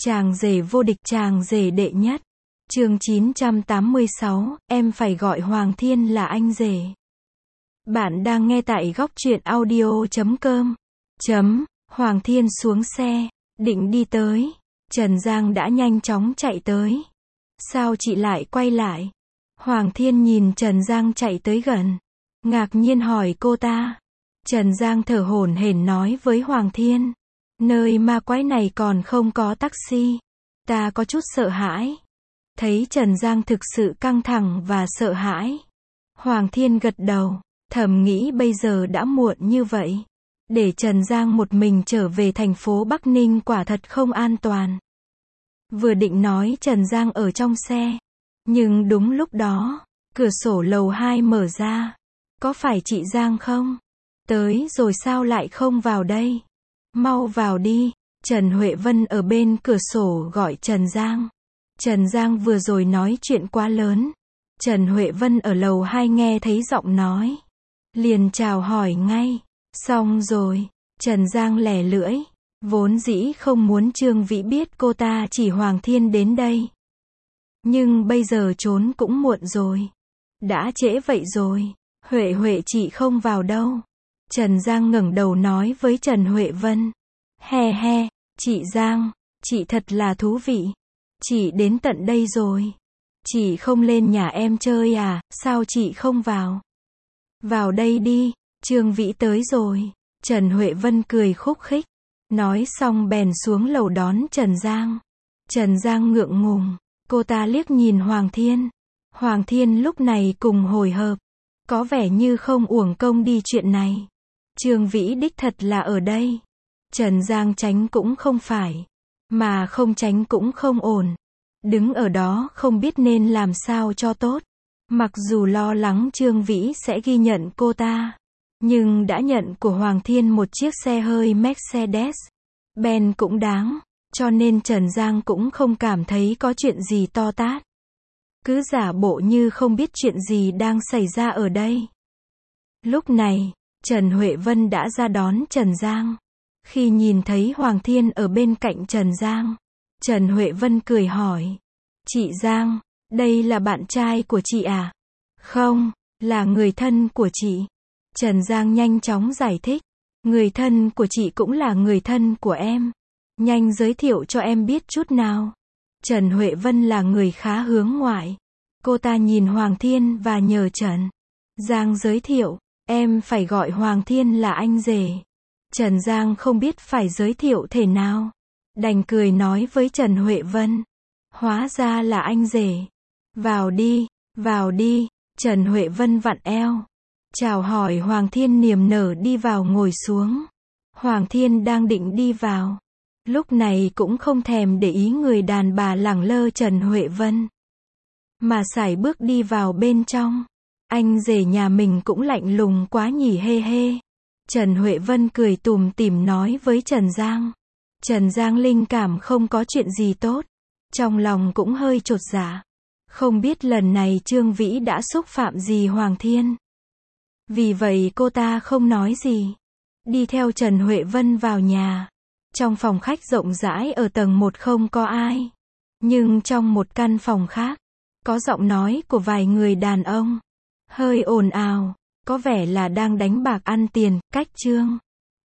Chàng rể vô địch, chàng rể đệ nhất. Chương 986, em phải gọi Hoàng Thiên là anh rể. Bạn đang nghe tại góc truyện audio.com. Hoàng Thiên xuống xe, định đi tới. Trần Giang đã nhanh chóng chạy tới. Sao chị lại quay lại? Hoàng Thiên nhìn Trần Giang chạy tới gần, ngạc nhiên hỏi cô ta. Trần Giang thở hổn hển nói với Hoàng Thiên. Nơi ma quái này còn không có taxi. Ta có chút sợ hãi. Thấy Trần Giang thực sự căng thẳng và sợ hãi, Hoàng Thiên gật đầu, thầm nghĩ bây giờ đã muộn như vậy. Để Trần Giang một mình trở về thành phố Bắc Ninh quả thật không an toàn. Vừa định nói Trần Giang ở trong xe, nhưng đúng lúc đó, cửa sổ lầu 2 mở ra. Có phải chị Giang không? Tới rồi sao lại không vào đây? Mau vào đi. Trần Huệ Vân ở bên cửa sổ gọi Trần Giang. Trần Giang vừa rồi nói chuyện quá lớn. Trần Huệ Vân ở lầu 2 nghe thấy giọng nói, liền chào hỏi ngay. Xong rồi. Trần Giang lẻ lưỡi, vốn dĩ không muốn Trương Vĩ biết cô ta chỉ Hoàng Thiên đến đây. Nhưng bây giờ trốn cũng muộn rồi. Đã trễ vậy rồi. Huệ chị không vào đâu. Trần Giang ngẩng đầu nói với Trần Huệ Vân. He he, chị Giang, chị thật là thú vị. Chị đến tận đây rồi. Chị không lên nhà em chơi à, sao chị không vào? Vào đây đi, Trương Vĩ tới rồi. Trần Huệ Vân cười khúc khích. Nói xong bèn xuống lầu đón Trần Giang. Trần Giang ngượng ngùng. Cô ta liếc nhìn Hoàng Thiên. Hoàng Thiên lúc này cùng hồi hộp. Có vẻ như không uổng công đi chuyện này. Trương Vĩ đích thật là ở đây. Trần Giang tránh cũng không phải, mà không tránh cũng không ổn. Đứng ở đó không biết nên làm sao cho tốt. Mặc dù lo lắng Trương Vĩ sẽ ghi nhận cô ta, nhưng đã nhận của Hoàng Thiên một chiếc xe hơi Mercedes-Benz cũng đáng, cho nên Trần Giang cũng không cảm thấy có chuyện gì to tát. Cứ giả bộ như không biết chuyện gì đang xảy ra ở đây. Lúc này, Trần Huệ Vân đã ra đón Trần Giang. Khi nhìn thấy Hoàng Thiên ở bên cạnh Trần Giang, Trần Huệ Vân cười hỏi. Chị Giang, đây là bạn trai của chị à? Không, là người thân của chị. Trần Giang nhanh chóng giải thích. Người thân của chị cũng là người thân của em. Nhanh giới thiệu cho em biết chút nào. Trần Huệ Vân là người khá hướng ngoại. Cô ta nhìn Hoàng Thiên và nhờ Trần Giang giới thiệu. Em phải gọi Hoàng Thiên là anh rể. Trần Giang không biết phải giới thiệu thế nào, đành cười nói với Trần Huệ Vân. Hóa ra là anh rể. Vào đi, vào đi. Trần Huệ Vân vặn eo, chào hỏi Hoàng Thiên niềm nở đi vào ngồi xuống. Hoàng Thiên đang định đi vào, lúc này cũng không thèm để ý người đàn bà lẳng lơ Trần Huệ Vân, mà sải bước đi vào bên trong. Anh rể nhà mình cũng lạnh lùng quá nhỉ, hê hê. Trần Huệ Vân cười tủm tỉm nói với Trần Giang. Trần Giang linh cảm không có chuyện gì tốt, trong lòng cũng hơi chột dạ. Không biết lần này Trương Vĩ đã xúc phạm gì Hoàng Thiên. Vì vậy cô ta không nói gì, đi theo Trần Huệ Vân vào nhà. Trong phòng khách rộng rãi ở tầng 1 không có ai, nhưng trong một căn phòng khác, có giọng nói của vài người đàn ông, hơi ồn ào, có vẻ là đang đánh bạc ăn tiền. Cách Trương